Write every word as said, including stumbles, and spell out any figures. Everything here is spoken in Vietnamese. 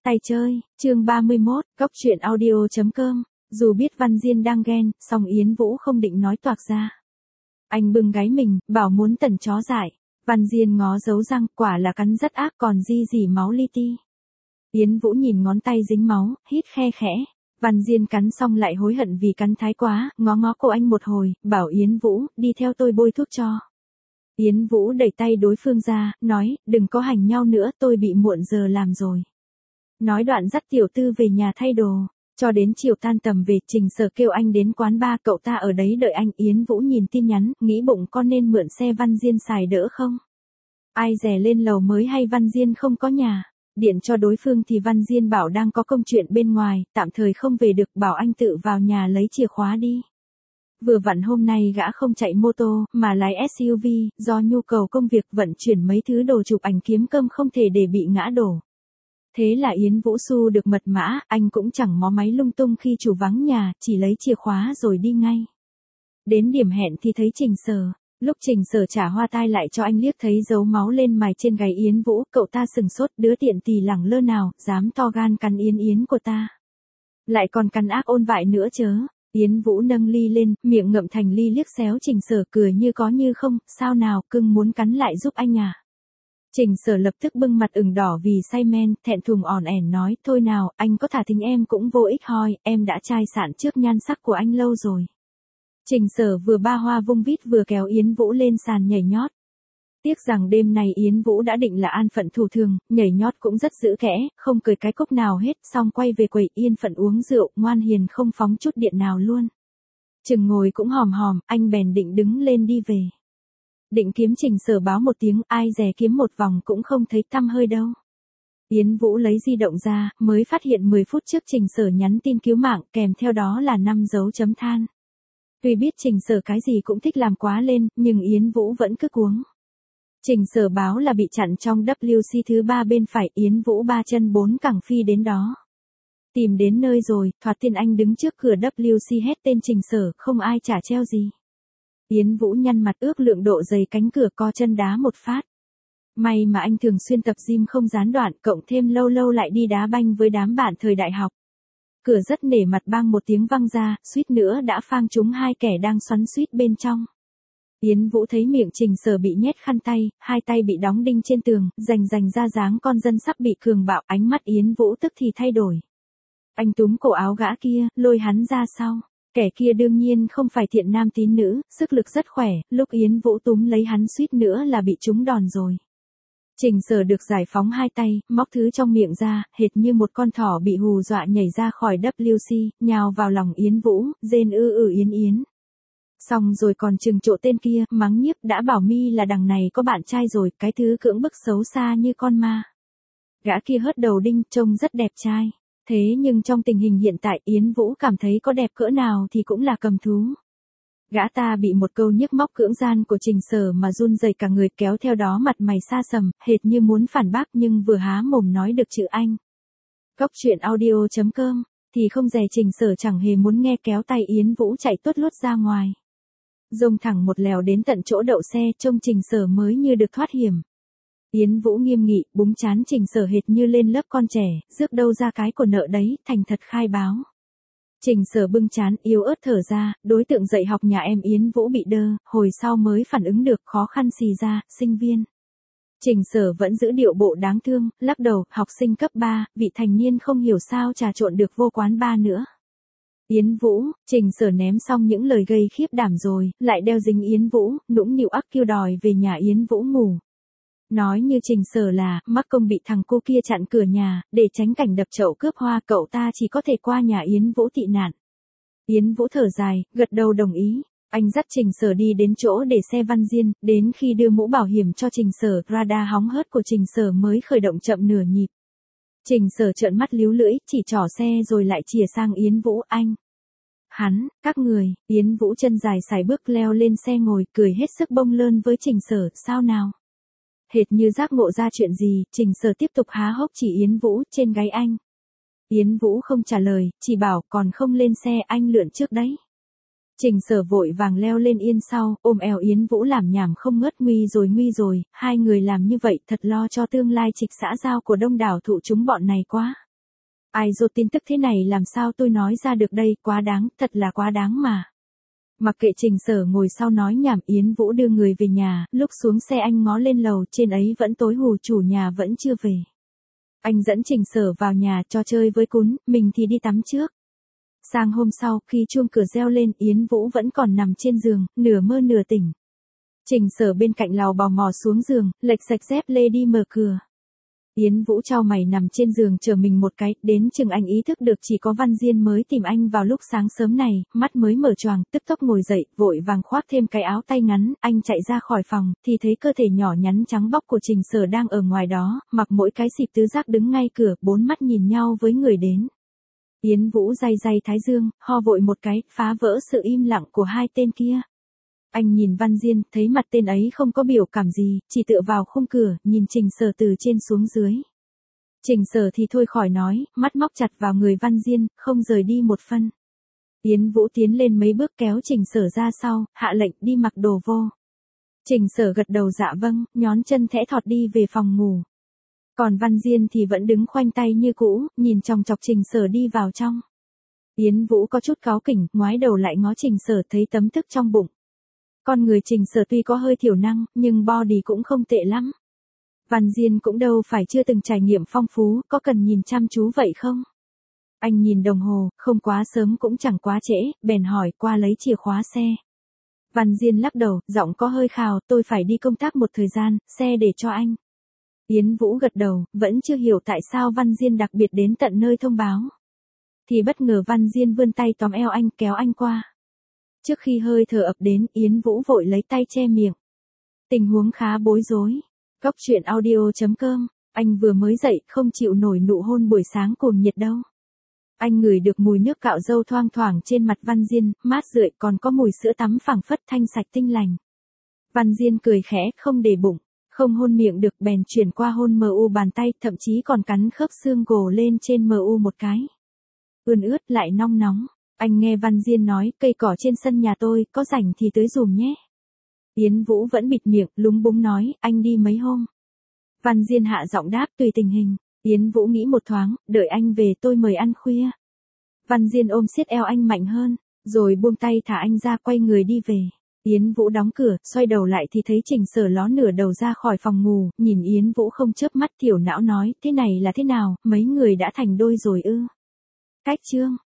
Tay chơi, chương ba mươi mốt, cốc truyện audio chấm com, dù biết Văn Diên đang ghen, song Yến Vũ không định nói toạc ra. Anh bưng gáy mình, bảo muốn tẩn chó dại. Văn Diên ngó dấu răng, quả là cắn rất ác còn di dì máu li ti. Yến Vũ nhìn ngón tay dính máu, hít khe khẽ. Văn Diên cắn xong lại hối hận vì cắn thái quá, ngó ngó cô anh một hồi, bảo Yến Vũ, đi theo tôi bôi thuốc cho. Yến Vũ đẩy tay đối phương ra, nói, đừng có hành nhau nữa, tôi bị muộn giờ làm rồi. Nói đoạn dắt tiểu tư về nhà thay đồ. Cho đến chiều tan tầm về, Trình Sở kêu anh đến quán bar, cậu ta ở đấy đợi anh. Yến Vũ nhìn tin nhắn, nghĩ bụng con nên mượn xe Văn Diên xài đỡ không? Ai dè lên lầu mới hay Văn Diên không có nhà. Điện cho đối phương thì Văn Diên bảo đang có công chuyện bên ngoài, tạm thời không về được, bảo anh tự vào nhà lấy chìa khóa đi. Vừa vặn hôm nay gã không chạy mô tô, mà lái ét u vê, do nhu cầu công việc vận chuyển mấy thứ đồ chụp ảnh kiếm cơm không thể để bị ngã đổ. Thế là Yến Vũ xu được mật mã, anh cũng chẳng mó máy lung tung khi chủ vắng nhà, chỉ lấy chìa khóa rồi đi ngay. Đến điểm hẹn thì thấy Trình Sở. Lúc Trình Sở trả hoa tai lại cho anh liếc thấy dấu máu lên mài trên gáy Yến Vũ, cậu ta sừng sốt, đứa tiện tỳ lẳng lơ nào, dám to gan cắn Yến Yến của ta. Lại còn cắn ác ôn vại nữa chớ. Yến Vũ nâng ly lên, miệng ngậm thành ly liếc xéo Trình Sở, cười như có như không, sao nào, cưng muốn cắn lại giúp anh à? Trình Sở lập tức bưng mặt ửng đỏ vì say men, thẹn thùng ỏn ẻn nói, thôi nào, anh có thả thính em cũng vô ích hoi, em đã chai sạn trước nhan sắc của anh lâu rồi. Trình Sở vừa ba hoa vung vít vừa kéo Yến Vũ lên sàn nhảy nhót. Tiếc rằng đêm này Yến Vũ đã định là an phận thủ thường, nhảy nhót cũng rất giữ kẽ, không cười cái cốc nào hết, xong quay về quầy yên phận uống rượu, ngoan hiền không phóng chút điện nào luôn. Chừng ngồi cũng hòm hòm, anh bèn định đứng lên đi về. Định kiếm Trình Sở báo một tiếng, ai dè kiếm một vòng cũng không thấy tăm hơi đâu. Yến Vũ lấy di động ra, mới phát hiện mười phút trước Trình Sở nhắn tin cứu mạng, kèm theo đó là năm dấu chấm than. Tuy biết Trình Sở cái gì cũng thích làm quá lên, nhưng Yến Vũ vẫn cứ cuống. Trình Sở báo là bị chặn trong vê kép xê thứ ba bên phải, Yến Vũ ba chân bốn cẳng phi đến đó. Tìm đến nơi rồi, thoạt tiên anh đứng trước cửa vê kép xê hét tên Trình Sở, không ai trả treo gì. Yến Vũ nhăn mặt ước lượng độ dày cánh cửa, co chân đá một phát. May mà anh thường xuyên tập gym không gián đoạn, cộng thêm lâu lâu lại đi đá banh với đám bạn thời đại học. Cửa rất nể mặt bang một tiếng văng ra, suýt nữa đã phang trúng hai kẻ đang xoắn suýt bên trong. Yến Vũ thấy miệng Trình Sở bị nhét khăn tay, hai tay bị đóng đinh trên tường, rành rành ra dáng con dân sắp bị cường bạo, ánh mắt Yến Vũ tức thì thay đổi. Anh túm cổ áo gã kia, lôi hắn ra sau. Kẻ kia đương nhiên không phải thiện nam tín nữ, sức lực rất khỏe, lúc Yến Vũ túm lấy hắn suýt nữa là bị trúng đòn rồi. Trình Sở được giải phóng hai tay, móc thứ trong miệng ra, hệt như một con thỏ bị hù dọa nhảy ra khỏi vê kép xê, nhào vào lòng Yến Vũ, rên ư ư Yến Yến. Xong rồi còn trừng trộ tên kia, mắng nhiếc, đã bảo mi là đằng này có bạn trai rồi, cái thứ cưỡng bức xấu xa như con ma. Gã kia hớt đầu đinh, trông rất đẹp trai. Thế nhưng trong tình hình hiện tại Yến Vũ cảm thấy có đẹp cỡ nào thì cũng là cầm thú. Gã ta bị một câu nhức móc cưỡng gian của Trình Sở mà run rẩy cả người, kéo theo đó mặt mày xa sầm, hệt như muốn phản bác nhưng vừa há mồm nói được chữ anh. Cốc truyện audio chấm com, thì không dè Trình Sở chẳng hề muốn nghe, kéo tay Yến Vũ chạy tuốt lút ra ngoài. Dông thẳng một lèo đến tận chỗ đậu xe, trông Trình Sở mới như được thoát hiểm. Yến Vũ nghiêm nghị, búng chán Trình Sở hệt như lên lớp con trẻ, rước đâu ra cái của nợ đấy, thành thật khai báo. Trình Sở bưng chán, yếu ớt thở ra, đối tượng dạy học nhà em Yến Vũ bị đơ, hồi sau mới phản ứng được, khó khăn xì ra, sinh viên. Trình Sở vẫn giữ điệu bộ đáng thương, lắc đầu, học sinh cấp ba, vị thành niên không hiểu sao trà trộn được vô quán bar nữa. Yến Vũ, Trình Sở ném xong những lời gây khiếp đảm rồi, lại đeo dính Yến Vũ, nũng nịu ắc kêu đòi về nhà Yến Vũ ngủ. Nói như Trình Sở là, mắc công bị thằng cô kia chặn cửa nhà, để tránh cảnh đập chậu cướp hoa, cậu ta chỉ có thể qua nhà Yến Vũ tị nạn. Yến Vũ thở dài, gật đầu đồng ý. Anh dắt Trình Sở đi đến chỗ để xe Văn Diên, đến khi đưa mũ bảo hiểm cho Trình Sở, radar hóng hớt của Trình Sở mới khởi động chậm nửa nhịp. Trình Sở trợn mắt líu lưỡi, chỉ trỏ xe rồi lại chìa sang Yến Vũ, anh. Hắn, các người, Yến Vũ chân dài sải bước leo lên xe ngồi, cười hết sức bông lơn với Trình Sở, sao nào? Hệt như giác ngộ ra chuyện gì, Trình Sở tiếp tục há hốc chỉ Yến Vũ, trên gáy anh. Yến Vũ không trả lời, chỉ bảo, còn không lên xe, anh lượn trước đấy. Trình Sở vội vàng leo lên yên sau, ôm eo Yến Vũ làm nhảm không ngớt, nguy rồi nguy rồi, hai người làm như vậy thật lo cho tương lai trịch xã giao của đông đảo thụ chúng bọn này quá. Ai dô tin tức thế này làm sao tôi nói ra được đây, quá đáng, thật là quá đáng mà. Mặc kệ Trình Sở ngồi sau nói nhảm, Yến Vũ đưa người về nhà, lúc xuống xe anh ngó lên lầu, trên ấy vẫn tối hù, chủ nhà vẫn chưa về. Anh dẫn Trình Sở vào nhà cho chơi với cún, mình thì đi tắm trước. Sang hôm sau, khi chuông cửa reo lên, Yến Vũ vẫn còn nằm trên giường, nửa mơ nửa tỉnh. Trình Sở bên cạnh lào bò mò xuống giường, lệch sạch dép lê đi mở cửa. Yến Vũ chau mày nằm trên giường chờ mình một cái, đến chừng anh ý thức được chỉ có Văn Diên mới tìm anh vào lúc sáng sớm này, mắt mới mở choàng, tức tốc ngồi dậy, vội vàng khoác thêm cái áo tay ngắn, anh chạy ra khỏi phòng, thì thấy cơ thể nhỏ nhắn trắng bóc của Trình Sở đang ở ngoài đó, mặc mỗi cái xịp tứ giác đứng ngay cửa, bốn mắt nhìn nhau với người đến. Yến Vũ day day thái dương, ho vội một cái, phá vỡ sự im lặng của hai tên kia. Anh nhìn Văn Diên, thấy mặt tên ấy không có biểu cảm gì, chỉ tựa vào khung cửa, nhìn Trình Sở từ trên xuống dưới. Trình Sở thì thôi khỏi nói, mắt móc chặt vào người Văn Diên, không rời đi một phân. Yến Vũ tiến lên mấy bước kéo Trình Sở ra sau, hạ lệnh đi mặc đồ vô. Trình Sở gật đầu dạ vâng, nhón chân thẽ thọt đi về phòng ngủ. Còn Văn Diên thì vẫn đứng khoanh tay như cũ, nhìn chòng chọc Trình Sở đi vào trong. Yến Vũ có chút cáu kỉnh, ngoái đầu lại ngó Trình Sở thấy tấm thức trong bụng. Con người Trình Sở tuy có hơi thiểu năng, nhưng body cũng không tệ lắm. Văn Diên cũng đâu phải chưa từng trải nghiệm phong phú, có cần nhìn chăm chú vậy không? Anh nhìn đồng hồ, không quá sớm cũng chẳng quá trễ, bèn hỏi qua lấy chìa khóa xe. Văn Diên lắc đầu, giọng có hơi khào, tôi phải đi công tác một thời gian, xe để cho anh. Yến Vũ gật đầu, vẫn chưa hiểu tại sao Văn Diên đặc biệt đến tận nơi thông báo. Thì bất ngờ Văn Diên vươn tay tóm eo anh, kéo anh qua. Trước khi hơi thở ập đến, Yến Vũ vội lấy tay che miệng. Tình huống khá bối rối. Cóc truyện audio chấm com, anh vừa mới dậy, không chịu nổi nụ hôn buổi sáng cuồng nhiệt đâu. Anh ngửi được mùi nước cạo râu thoang thoảng trên mặt Văn Diên, mát rượi, còn có mùi sữa tắm phảng phất thanh sạch tinh lành. Văn Diên cười khẽ, không để bụng, không hôn miệng được bèn chuyển qua hôn mờ u bàn tay, thậm chí còn cắn khớp xương gồ lên trên mờ u một cái. Ươn ướt lại nong nóng. Anh nghe Văn Diên nói, cây cỏ trên sân nhà tôi, có rảnh thì tới dùm nhé. Yến Vũ vẫn bịt miệng, lúng búng nói, anh đi mấy hôm. Văn Diên hạ giọng đáp, tùy tình hình. Yến Vũ nghĩ một thoáng, đợi anh về tôi mời ăn khuya. Văn Diên ôm siết eo anh mạnh hơn, rồi buông tay thả anh ra, quay người đi về. Yến Vũ đóng cửa, xoay đầu lại thì thấy Trình Sở ló nửa đầu ra khỏi phòng ngủ, nhìn Yến Vũ không chớp mắt, thiểu não nói, thế này là thế nào, mấy người đã thành đôi rồi ư? Cách chương